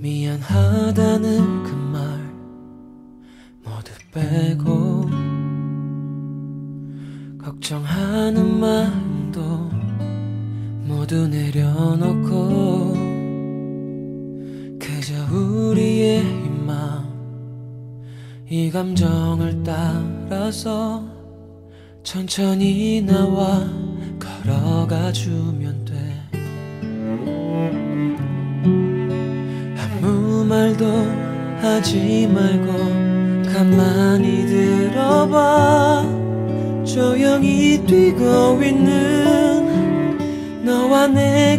미안하다는 그 말 모두 빼고 걱정하는 마음도 모두 내려놓고 그저 우리의 이 마음 이 감정을 따라서 천천히 나와 걸어가 주면 돼. 아무 말도 하지 말고 가만히 들어봐. 조용히 뛰고 있는 너와 내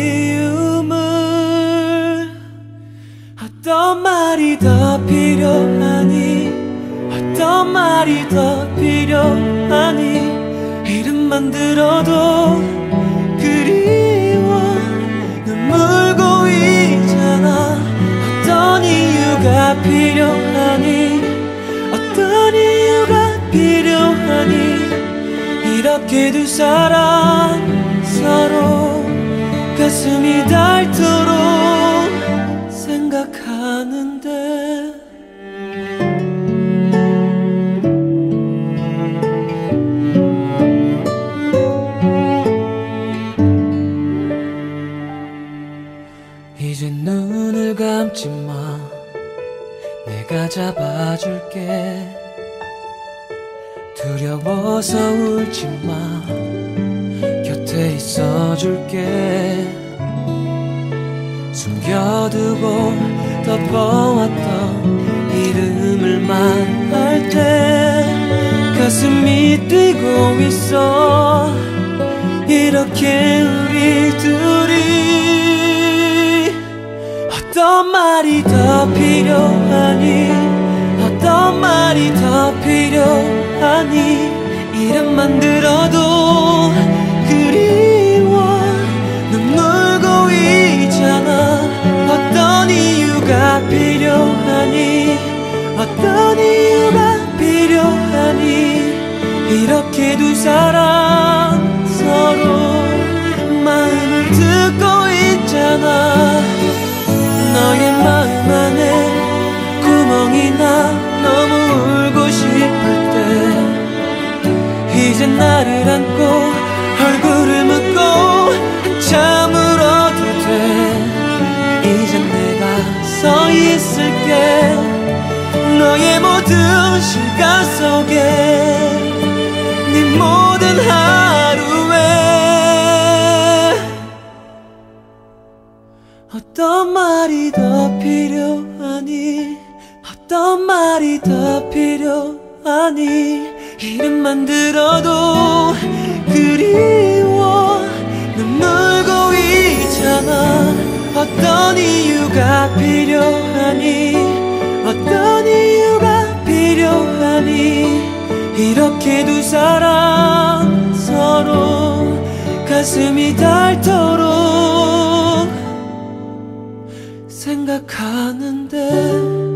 그리움을. 어떤 말이 더 필요하니? 어떤 말이 더 필요하니? 이름만 들어도 그리워. 눈물 고이잖아. 어떤 이유가 필요하니? 어떤 이유가 필요하니? 이렇게 두 사람 서로 가슴이 닳도록 생각하는데 이제 눈을 감지 마. 내가 잡아줄게. 두려워서 울지 마. 곁에 있어줄게. 숨겨두고 덮어왔던 이름을 말할 때 가슴이 뛰고 있어. 이렇게 우리 둘이. 어떤 말이 더 필요하니? 어떤 말이 더 필요하니? 이름만 들어도 그리워. 눈물 고이잖아. 어떤 이유가 필요하니? 어떤 이유가 필요하니? 이렇게 두 사람 서로 마음을 듣고 있잖아. 너의 마음 안에 구멍이 나. 너무 울고 싶을 때 이제 나를 안고 얼굴을 묻고 한참 울어도 돼. 이제 내가 서 있을게. 너의 모든 시간 속에 네 모든 하루에. 어떤 말이 더 필요하니? 어떤 말이 더 필요하니? 이름만 들어도 그리워. 눈물 고이잖아. 어떤 이유가 필요하니? 어떤 이유가 필요하니? 이렇게 두 사람 서로 가슴이 닳도록 생각하는데